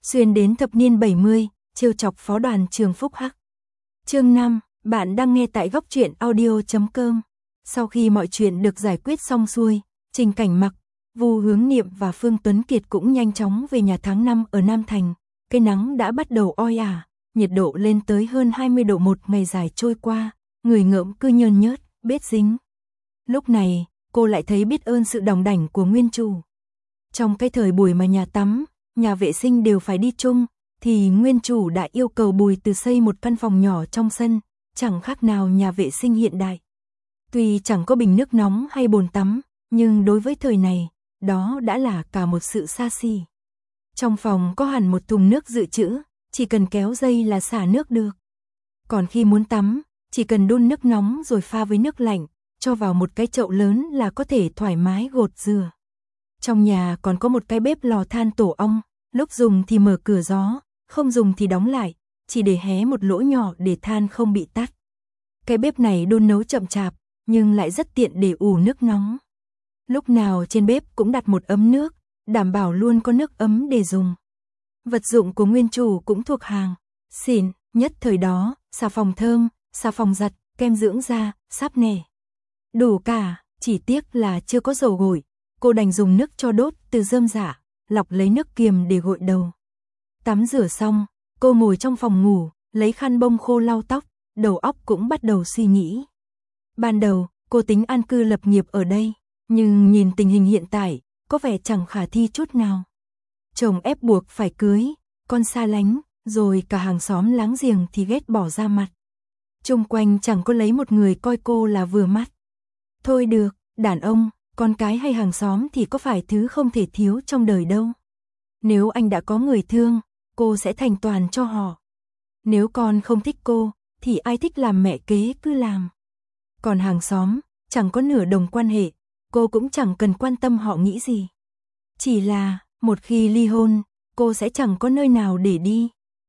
xuyên đến thập niên 70, trêu chọc phó đoàn trường Phúc Hắc. Chương 5, bạn đang nghe tại góc truyện audio.com. Sau khi mọi chuyện được giải quyết xong xuôi, Trình Cảnh Mặc, Vu Hướng Niệm và Phương Tuấn Kiệt cũng nhanh chóng về nhà tháng 5 ở Nam Thành. Cây nắng đã bắt đầu oi ả, nhiệt độ lên tới hơn 20 độ, một ngày dài trôi qua, người ngợm cứ nhơn nhớt, bết dính. Lúc này, cô lại thấy biết ơn sự đòng đảnh của nguyên chủ. Trong cái thời buổi mà nhà tắm, nhà vệ sinh đều phải đi chung, thì nguyên chủ đã yêu cầu Bùi Từ xây một căn phòng nhỏ trong sân, chẳng khác nào nhà vệ sinh hiện đại. Tuy chẳng có bình nước nóng hay bồn tắm, nhưng đối với thời này, đó đã là cả một sự xa xỉ. Trong phòng có hẳn một thùng nước dự trữ, chỉ cần kéo dây là xả nước được. Còn khi muốn tắm, chỉ cần đun nước nóng rồi pha với nước lạnh, cho vào một cái chậu lớn là có thể thoải mái gột rửa. Trong nhà còn có một cái bếp lò than tổ ong, lúc dùng thì mở cửa gió, không dùng thì đóng lại, chỉ để hé một lỗ nhỏ để than không bị tắt. Cái bếp này đun nấu chậm chạp, nhưng lại rất tiện để ủ nước nóng. Lúc nào trên bếp cũng đặt một ấm nước, đảm bảo luôn có nước ấm để dùng. Vật dụng của nguyên chủ cũng thuộc hàng xịn nhất thời đó, xà phòng thơm, xà phòng giặt, kem dưỡng da, sáp nẻ. Đủ cả, chỉ tiếc là chưa có dầu gội, cô đành dùng nước cho đốt từ rơm rạ, lọc lấy nước kiềm để gội đầu. Tắm rửa xong, cô ngồi trong phòng ngủ, lấy khăn bông khô lau tóc, đầu óc cũng bắt đầu suy nghĩ. Ban đầu, cô tính an cư lập nghiệp ở đây, nhưng nhìn tình hình hiện tại, có vẻ chẳng khả thi chút nào. Chồng ép buộc phải cưới, con xa lánh, rồi cả hàng xóm láng giềng thì ghét bỏ ra mặt. Chung quanh chẳng có lấy một người coi cô là vừa mắt. Thôi được, đàn ông, con cái hay hàng xóm thì có phải thứ không thể thiếu trong đời đâu. Nếu anh đã có người thương, cô sẽ thành toàn cho họ. Nếu con không thích cô, thì ai thích làm mẹ kế cứ làm. Còn hàng xóm, chẳng có nửa đồng quan hệ, cô cũng chẳng cần quan tâm họ nghĩ gì. Chỉ là, một khi ly hôn, cô sẽ chẳng có nơi nào để đi.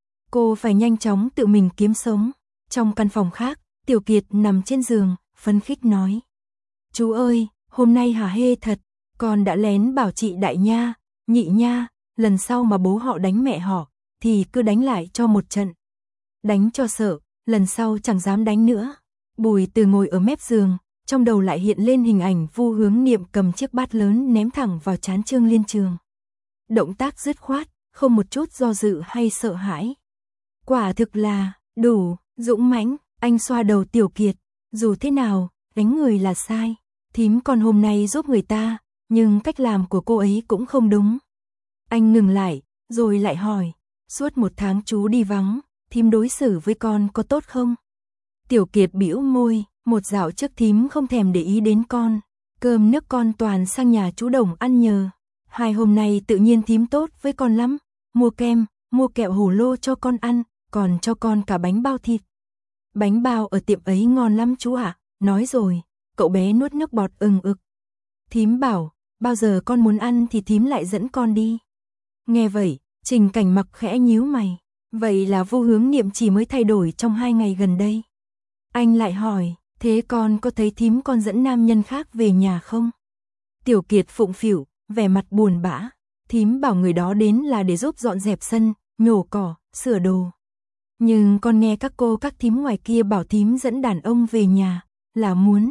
Cô phải nhanh chóng tự mình kiếm sống. Trong căn phòng khác, Tiểu Kiệt nằm trên giường, phấn khích nói. Chú ơi, hôm nay hả hê thật, con đã lén bảo chị Đại Nha, Nhị Nha, lần sau mà bố họ đánh mẹ họ, thì cứ đánh lại cho một trận. Đánh cho sợ, lần sau chẳng dám đánh nữa. Bùi Từ ngồi ở mép giường, trong đầu lại hiện lên hình ảnh Vu Hướng Niệm cầm chiếc bát lớn ném thẳng vào trán Trương Liên Trường. Động tác dứt khoát, không một chút do dự hay sợ hãi. Quả thực là, đủ, dũng mãnh. Anh xoa đầu Tiểu Kiệt, dù thế nào, đánh người là sai. Thím con hôm nay giúp người ta, nhưng cách làm của cô ấy cũng không đúng. Anh ngừng lại, rồi lại hỏi, suốt một tháng chú đi vắng, thím đối xử với con có tốt không? Tiểu Kiệt bĩu môi, một dạo trước thím không thèm để ý đến con, cơm nước con toàn sang nhà chú Đồng ăn nhờ. 2 hôm nay tự nhiên thím tốt với con lắm, mua kem, mua kẹo hổ lô cho con ăn, còn cho con cả bánh bao thịt. Bánh bao ở tiệm ấy ngon lắm chú ạ, nói rồi, cậu bé nuốt nước bọt ừng ực. Thím bảo, bao giờ con muốn ăn thì thím lại dẫn con đi. Nghe vậy, Trình Cảnh Mặc khẽ nhíu mày, vậy là Vu Hướng Niệm chỉ mới thay đổi trong 2 ngày gần đây. Anh lại hỏi, thế con có thấy thím con dẫn nam nhân khác về nhà không? Tiểu Kiệt phụng phịu, vẻ mặt buồn bã, thím bảo người đó đến là để giúp dọn dẹp sân, nhổ cỏ, sửa đồ. Nhưng con nghe các cô các thím ngoài kia bảo thím dẫn đàn ông về nhà, là muốn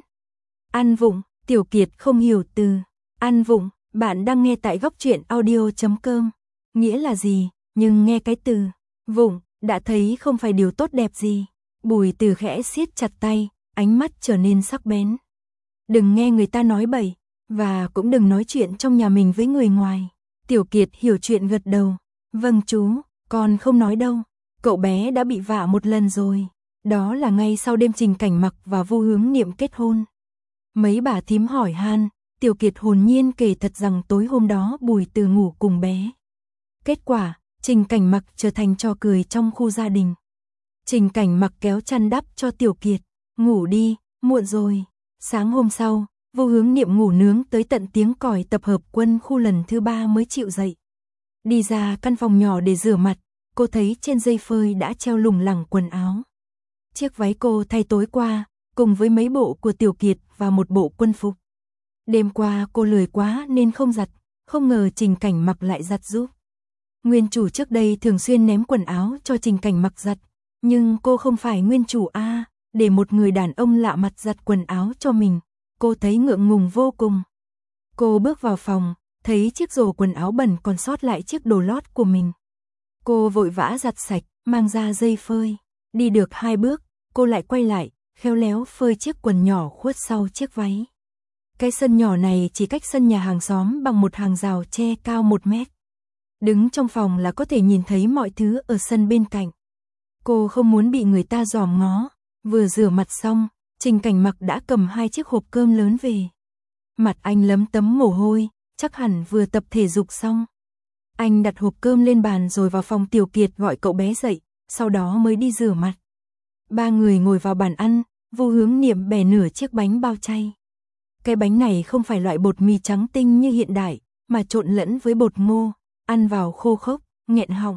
ăn vụng. Tiểu Kiệt không hiểu từ ăn vụng, bạn đang nghe tại góc truyện audio.com, nghĩa là gì, nhưng nghe cái từ vụng, đã thấy không phải điều tốt đẹp gì. Bùi Từ khẽ siết chặt tay, ánh mắt trở nên sắc bén. Đừng nghe người ta nói bậy, và cũng đừng nói chuyện trong nhà mình với người ngoài. Tiểu Kiệt hiểu chuyện gật đầu, vâng chú, con không nói đâu. Cậu bé đã bị vạ một lần rồi, đó là ngay sau đêm Trình Cảnh Mặc và Vu Hướng Niệm kết hôn. Mấy bà thím hỏi han, Tiểu Kiệt hồn nhiên kể thật rằng tối hôm đó Bùi Từ ngủ cùng bé. Kết quả, Trình Cảnh Mặc trở thành trò cười trong khu gia đình. Trình Cảnh Mặc kéo chăn đắp cho Tiểu Kiệt, ngủ đi, muộn rồi. Sáng hôm sau, Vu Hướng Niệm ngủ nướng tới tận tiếng còi tập hợp quân khu lần thứ 3 mới chịu dậy. Đi ra căn phòng nhỏ để rửa mặt, cô thấy trên dây phơi đã treo lủng lẳng quần áo. Chiếc váy cô thay tối qua, cùng với mấy bộ của Tiểu Kiệt và một bộ quân phục. Đêm qua cô lười quá nên không giặt, không ngờ Trình Cảnh Mặc lại giặt giúp. Nguyên chủ trước đây thường xuyên ném quần áo cho Trình Cảnh Mặc giặt, nhưng cô không phải nguyên chủ a, để một người đàn ông lạ mặt giặt quần áo cho mình, cô thấy ngượng ngùng vô cùng. Cô bước vào phòng, thấy chiếc rổ quần áo bẩn còn sót lại chiếc đồ lót của mình. Cô vội vã giặt sạch, mang ra dây phơi. Đi được 2 bước, cô lại quay lại, khéo léo phơi chiếc quần nhỏ khuất sau chiếc váy. Cái sân nhỏ này chỉ cách sân nhà hàng xóm bằng một hàng rào tre cao 1 mét. Đứng trong phòng là có thể nhìn thấy mọi thứ ở sân bên cạnh. Cô không muốn bị người ta dòm ngó. Vừa rửa mặt xong, Trình Cảnh Mặc đã cầm 2 chiếc hộp cơm lớn về. Mặt anh lấm tấm mồ hôi, chắc hẳn vừa tập thể dục xong. Anh đặt hộp cơm lên bàn rồi vào phòng Tiểu Kiệt gọi cậu bé dậy, sau đó mới đi rửa mặt. 3 người ngồi vào bàn ăn, Vu Hướng Niệm bẻ nửa chiếc bánh bao chay. Cái bánh này không phải loại bột mì trắng tinh như hiện đại, mà trộn lẫn với bột ngô, ăn vào khô khốc, nghẹn họng.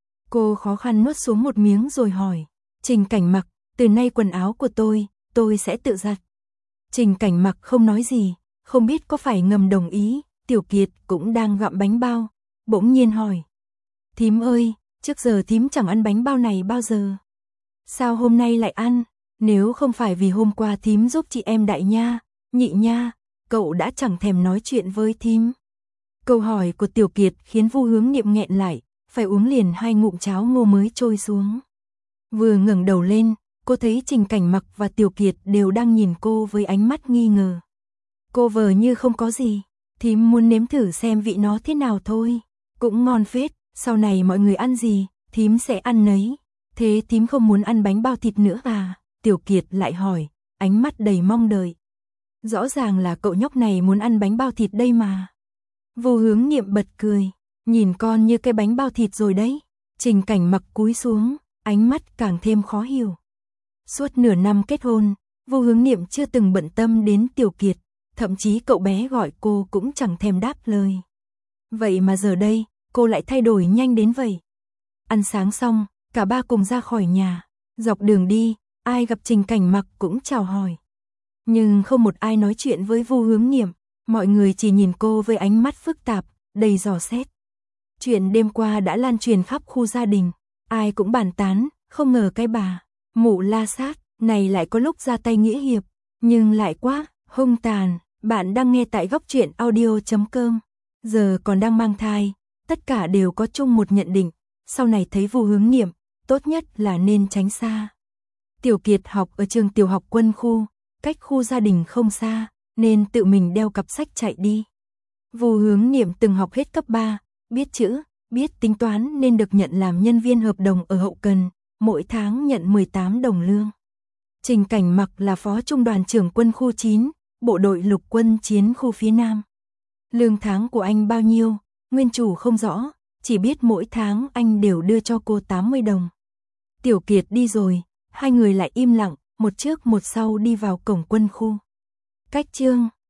Cô khó khăn nuốt xuống một miếng rồi hỏi, Trình Cảnh Mặc, từ nay quần áo của tôi sẽ tự giặt. Trình Cảnh Mặc không nói gì, không biết có phải ngầm đồng ý. Tiểu Kiệt cũng đang gặm bánh bao, bỗng nhiên hỏi, thím ơi, trước giờ thím chẳng ăn bánh bao này bao giờ. Sao hôm nay lại ăn? Nếu không phải vì hôm qua thím giúp chị em Đại Nha, Nhị Nha, cậu đã chẳng thèm nói chuyện với thím. Câu hỏi của Tiểu Kiệt khiến Vu Hướng Niệm nghẹn lại, phải uống liền 2 ngụm cháo ngô mới trôi xuống. Vừa ngẩng đầu lên, cô thấy Trình Cảnh Mặc và Tiểu Kiệt đều đang nhìn cô với ánh mắt nghi ngờ. Cô vờ như không có gì, thím muốn nếm thử xem vị nó thế nào thôi. Cũng ngon phết, sau này mọi người ăn gì, thím sẽ ăn nấy. Thế thím không muốn ăn bánh bao thịt nữa à? Tiểu Kiệt lại hỏi, ánh mắt đầy mong đợi. Rõ ràng là cậu nhóc này muốn ăn bánh bao thịt đây mà. Vu Hướng Niệm bật cười, nhìn con như cái bánh bao thịt rồi đấy. Trình Cảnh Mặc cúi xuống, ánh mắt càng thêm khó hiểu. Suốt nửa năm kết hôn, Vu Hướng Niệm chưa từng bận tâm đến Tiểu Kiệt, thậm chí cậu bé gọi cô cũng chẳng thèm đáp lời. Vậy mà giờ đây, cô lại thay đổi nhanh đến vậy. Ăn sáng xong, cả ba cùng ra khỏi nhà. Dọc đường đi, ai gặp Trình Cảnh Mặc cũng chào hỏi. Nhưng không một ai nói chuyện với Vu Hướng Niệm, mọi người chỉ nhìn cô với ánh mắt phức tạp, đầy dò xét. Chuyện đêm qua đã lan truyền khắp khu gia đình, ai cũng bàn tán, không ngờ cái bà Mụ La Sát này lại có lúc ra tay nghĩa hiệp, nhưng lại quá hung tàn. Bạn đang nghe tại Góc Truyện Audio.com. Giờ còn đang mang thai, tất cả đều có chung một nhận định, sau này thấy Vu Hướng Niệm, tốt nhất là nên tránh xa. Tiểu Kiệt học ở trường tiểu học Quân khu, cách khu gia đình không xa, nên tự mình đeo cặp sách chạy đi. Vu Hướng Niệm từng học hết cấp 3, biết chữ, biết tính toán nên được nhận làm nhân viên hợp đồng ở hậu cần, mỗi tháng nhận 18 đồng lương. Trình Cảnh Mặc là phó trung đoàn trưởng quân khu 9, bộ đội lục quân chiến khu phía Nam. Lương tháng của anh bao nhiêu, nguyên chủ không rõ, chỉ biết mỗi tháng anh đều đưa cho cô 80 đồng. Tiểu Kiệt đi rồi, hai người lại im lặng, một trước một sau đi vào cổng quân khu. Cách chương